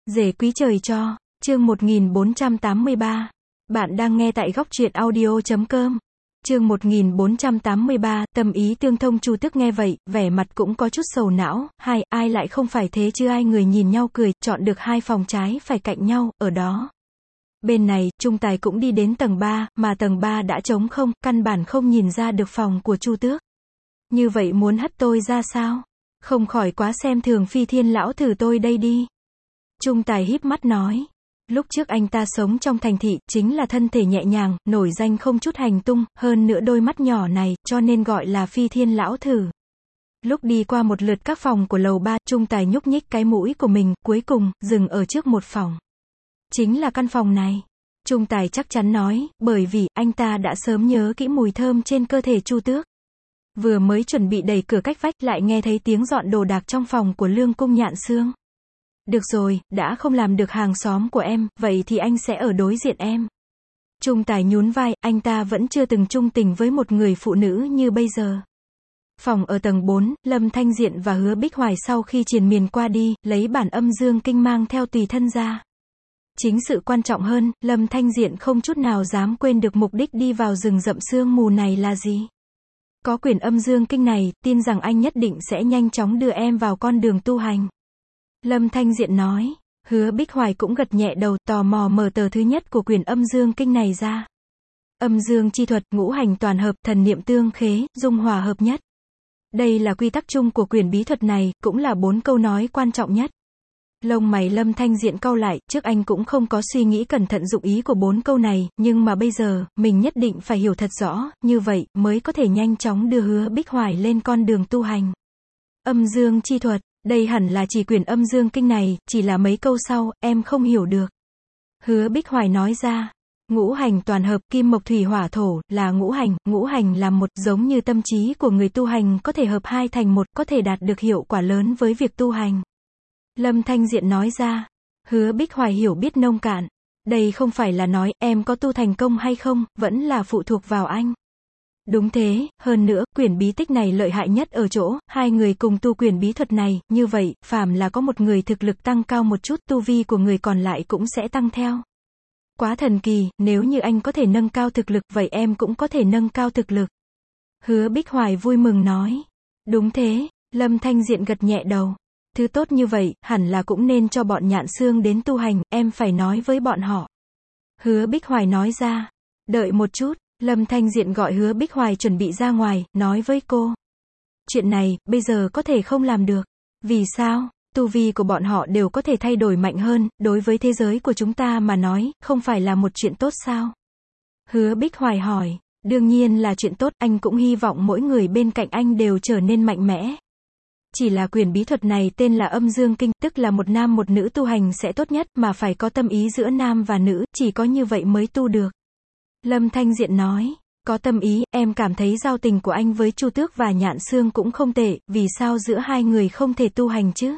Rể quý trời cho, chương 1483. Bạn đang nghe tại góc truyện audio.com. Chương 1483, tâm ý tương thông. Chu Tước nghe vậy, vẻ mặt cũng có chút sầu não, ai lại không phải thế chứ. Ai người nhìn nhau cười, chọn được hai phòng trái phải cạnh nhau, ở đó. Bên này, Trung Tài cũng đi đến tầng 3, mà tầng 3 đã trống không, căn bản không nhìn ra được phòng của Chu Tước. Như vậy muốn hất tôi ra sao? Không khỏi quá xem thường Phi Thiên lão thử tôi đây đi. Trung Tài híp mắt nói. Lúc trước anh ta sống trong thành thị, chính là thân thể nhẹ nhàng, nổi danh không chút hành tung, hơn nữa đôi mắt nhỏ này, cho nên gọi là Phi Thiên lão thử. Lúc đi qua một lượt các phòng của lầu 3, Trung Tài nhúc nhích cái mũi của mình, cuối cùng, dừng ở trước một phòng. Chính là căn phòng này. Trung Tài chắc chắn nói, bởi vì, anh ta đã sớm nhớ kỹ mùi thơm trên cơ thể Chu Tước. Vừa mới chuẩn bị đẩy cửa cách vách, lại nghe thấy tiếng dọn đồ đạc trong phòng của Lương Cung Nhạn Xương. Được rồi, đã không làm được hàng xóm của em, vậy thì anh sẽ ở đối diện em. Trung Tài nhún vai, anh ta vẫn chưa từng chung tình với một người phụ nữ như bây giờ. Phòng ở tầng 4, Lâm Thanh Diện và Hứa Bích Hoài sau khi triền miên qua đi, lấy bản âm dương kinh mang theo tùy thân ra. Chính sự quan trọng hơn, Lâm Thanh Diện không chút nào dám quên được mục đích đi vào rừng rậm sương mù này là gì. Có quyển âm dương kinh này, tin rằng anh nhất định sẽ nhanh chóng đưa em vào con đường tu hành. Lâm Thanh Diện nói. Hứa Bích Hoài cũng gật nhẹ đầu, tò mò mở tờ thứ nhất của quyển âm dương kinh này ra. Âm dương chi thuật, ngũ hành toàn hợp, thần niệm tương khế, dung hòa hợp nhất. Đây là quy tắc chung của quyển bí thuật này, cũng là 4 câu nói quan trọng nhất. Lông mày Lâm Thanh Diện cau lại, trước anh cũng không có suy nghĩ cẩn thận dụng ý của 4 câu này, nhưng mà bây giờ, mình nhất định phải hiểu thật rõ, như vậy, mới có thể nhanh chóng đưa Hứa Bích Hoài lên con đường tu hành. Âm dương chi thuật, đây hẳn là chỉ quyển âm dương kinh này, chỉ là mấy câu sau, em không hiểu được. Hứa Bích Hoài nói ra, ngũ hành toàn hợp, kim mộc thủy hỏa thổ, là ngũ hành là một, giống như tâm trí của người tu hành có thể hợp hai thành một, có thể đạt được hiệu quả lớn với việc tu hành. Lâm Thanh Diện nói ra. Hứa Bích Hoài hiểu biết nông cạn. Đây không phải là nói, em có tu thành công hay không, vẫn là phụ thuộc vào anh. Đúng thế, hơn nữa, quyển bí tích này lợi hại nhất ở chỗ, hai người cùng tu quyển bí thuật này, như vậy, phàm là có một người thực lực tăng cao một chút, tu vi của người còn lại cũng sẽ tăng theo. Quá thần kỳ, nếu như anh có thể nâng cao thực lực, vậy em cũng có thể nâng cao thực lực. Hứa Bích Hoài vui mừng nói. Đúng thế, Lâm Thanh Diện gật nhẹ đầu. Thứ tốt như vậy, hẳn là cũng nên cho bọn Nhạn Xương đến tu hành, em phải nói với bọn họ. Hứa Bích Hoài nói ra. Đợi một chút, Lâm Thanh Diện gọi Hứa Bích Hoài chuẩn bị ra ngoài, nói với cô. Chuyện này, bây giờ có thể không làm được. Vì sao? Tu vi của bọn họ đều có thể thay đổi mạnh hơn, đối với thế giới của chúng ta mà nói, không phải là một chuyện tốt sao? Hứa Bích Hoài hỏi. Đương nhiên là chuyện tốt, anh cũng hy vọng mỗi người bên cạnh anh đều trở nên mạnh mẽ. Chỉ là quyển bí thuật này tên là âm dương kinh, tức là một nam một nữ tu hành sẽ tốt nhất, mà phải có tâm ý giữa nam và nữ, chỉ có như vậy mới tu được. Lâm Thanh Diện nói, có tâm ý, em cảm thấy giao tình của anh với Chu Tước và Nhạn Xương cũng không tệ, vì sao giữa hai người không thể tu hành chứ?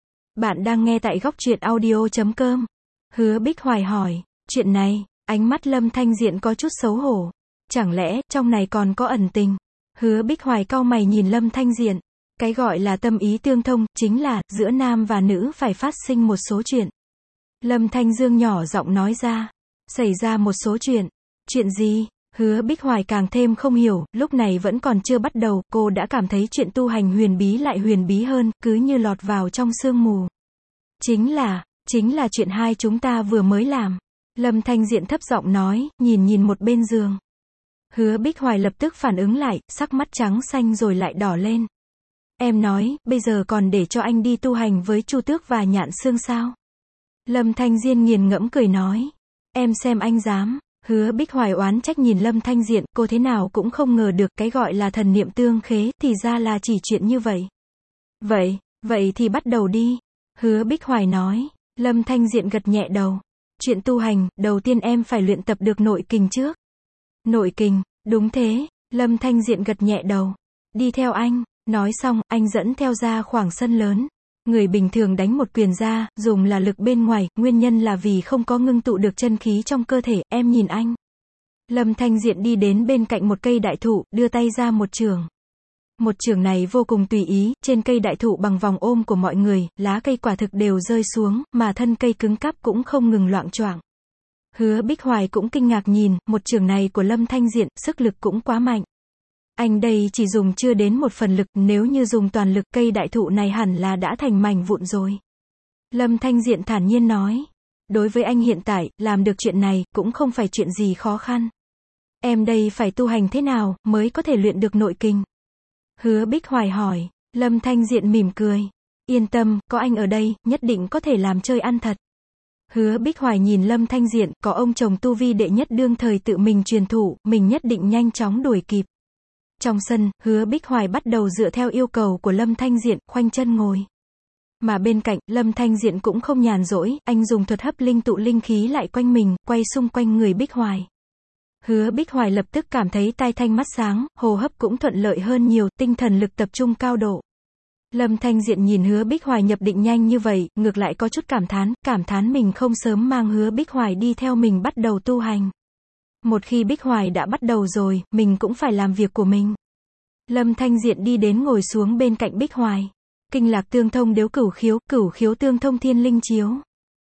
Bạn đang nghe tại góc truyện audio.com. Hứa Bích Hoài hỏi, chuyện này, ánh mắt Lâm Thanh Diện có chút xấu hổ. Chẳng lẽ, trong này còn có ẩn tình? Hứa Bích Hoài cau mày nhìn Lâm Thanh Diện. Cái gọi là tâm ý tương thông, chính là, giữa nam và nữ phải phát sinh một số chuyện. Lâm Thanh Dương nhỏ giọng nói ra. Xảy ra một số chuyện. Chuyện gì? Hứa Bích Hoài càng thêm không hiểu, lúc này vẫn còn chưa bắt đầu, cô đã cảm thấy chuyện tu hành huyền bí lại huyền bí hơn, cứ như lọt vào trong sương mù. Chính là chuyện hai chúng ta vừa mới làm. Lâm Thanh Diện thấp giọng nói, nhìn một bên giường. Hứa Bích Hoài lập tức phản ứng lại, sắc mắt trắng xanh rồi lại đỏ lên. Em nói, bây giờ còn để cho anh đi tu hành với Chu Tước và Nhạn Xương sao? Lâm Thanh Diên nghiền ngẫm cười nói. Em xem anh dám. Hứa Bích Hoài oán trách nhìn Lâm Thanh Diện, cô thế nào cũng không ngờ được, cái gọi là thần niệm tương khế, thì ra là chỉ chuyện như vậy. Vậy thì bắt đầu đi. Hứa Bích Hoài nói. Lâm Thanh Diện gật nhẹ đầu. Chuyện tu hành, đầu tiên em phải luyện tập được nội kình trước. Nội kình, đúng thế. Lâm Thanh Diện gật nhẹ đầu. Đi theo anh. Nói xong, anh dẫn theo ra khoảng sân lớn. Người bình thường đánh một quyền ra, dùng là lực bên ngoài, nguyên nhân là vì không có ngưng tụ được chân khí trong cơ thể, em nhìn anh. Lâm Thanh Diện đi đến bên cạnh một cây đại thụ, đưa tay ra một chưởng. Một chưởng này vô cùng tùy ý, trên cây đại thụ bằng vòng ôm của mọi người, lá cây quả thực đều rơi xuống, mà thân cây cứng cáp cũng không ngừng loạng choạng. Hứa Bích Hoài cũng kinh ngạc nhìn, một chưởng này của Lâm Thanh Diện, sức lực cũng quá mạnh. Anh đây chỉ dùng chưa đến 1/10 lực, nếu như dùng toàn lực cây đại thụ này hẳn là đã thành mảnh vụn rồi. Lâm Thanh Diện thản nhiên nói. Đối với anh hiện tại, làm được chuyện này, cũng không phải chuyện gì khó khăn. Em đây phải tu hành thế nào, mới có thể luyện được nội kình? Hứa Bích Hoài hỏi. Lâm Thanh Diện mỉm cười. Yên tâm, có anh ở đây, nhất định có thể làm chơi ăn thật. Hứa Bích Hoài nhìn Lâm Thanh Diện, có ông chồng tu vi đệ nhất đương thời tự mình truyền thụ, mình nhất định nhanh chóng đuổi kịp. Trong sân, Hứa Bích Hoài bắt đầu dựa theo yêu cầu của Lâm Thanh Diện, khoanh chân ngồi. Mà bên cạnh, Lâm Thanh Diện cũng không nhàn rỗi, anh dùng thuật hấp linh tụ linh khí lại quanh mình, quay xung quanh người Bích Hoài. Hứa Bích Hoài lập tức cảm thấy tai thanh mắt sáng, hô hấp cũng thuận lợi hơn nhiều, tinh thần lực tập trung cao độ. Lâm Thanh Diện nhìn Hứa Bích Hoài nhập định nhanh như vậy, ngược lại có chút cảm thán mình không sớm mang Hứa Bích Hoài đi theo mình bắt đầu tu hành. Một khi Bích Hoài đã bắt đầu rồi, mình cũng phải làm việc của mình. Lâm Thanh Diện đi đến ngồi xuống bên cạnh Bích Hoài. Kinh lạc tương thông điếu cửu khiếu tương thông thiên linh chiếu.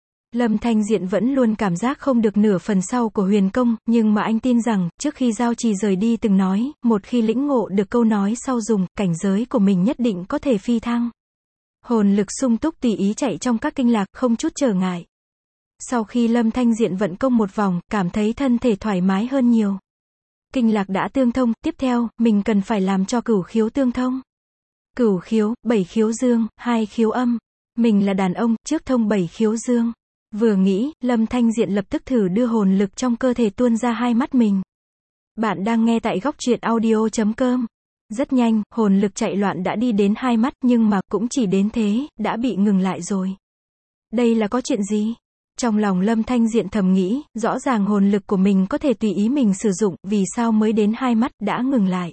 Lâm Thanh Diện vẫn luôn cảm giác không được nửa phần sau của huyền công, nhưng mà anh tin rằng, trước khi giao trì rời đi từng nói, một khi lĩnh ngộ được câu nói sau dùng, cảnh giới của mình nhất định có thể phi thăng. Hồn lực sung túc tùy ý chạy trong các kinh lạc, không chút trở ngại. Sau khi Lâm Thanh Diện vận công một vòng, cảm thấy thân thể thoải mái hơn nhiều. Kinh lạc đã tương thông, tiếp theo, mình cần phải làm cho cửu khiếu tương thông. Cửu khiếu, 7 khiếu dương, 2 khiếu âm. Mình là đàn ông, trước thông 7 khiếu dương. Vừa nghĩ, Lâm Thanh Diện lập tức thử đưa hồn lực trong cơ thể tuôn ra hai mắt mình. Bạn đang nghe tại góc truyện audio.com. Rất nhanh, hồn lực chạy loạn đã đi đến hai mắt, nhưng mà cũng chỉ đến thế, đã bị ngừng lại rồi. Đây là có chuyện gì? Trong lòng Lâm Thanh Diện thầm nghĩ, rõ ràng hồn lực của mình có thể tùy ý mình sử dụng, vì sao mới đến hai mắt, đã ngừng lại.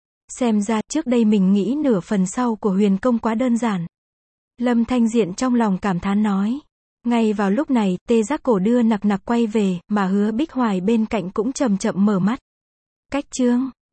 Xem ra, trước đây mình nghĩ nửa phần sau của huyền công quá đơn giản. Lâm Thanh Diện trong lòng cảm thán nói. Ngay vào lúc này, tê giác cổ đưa nặc nặc quay về, mà Hứa Bích Hoài bên cạnh cũng chậm chậm mở mắt. Cách chương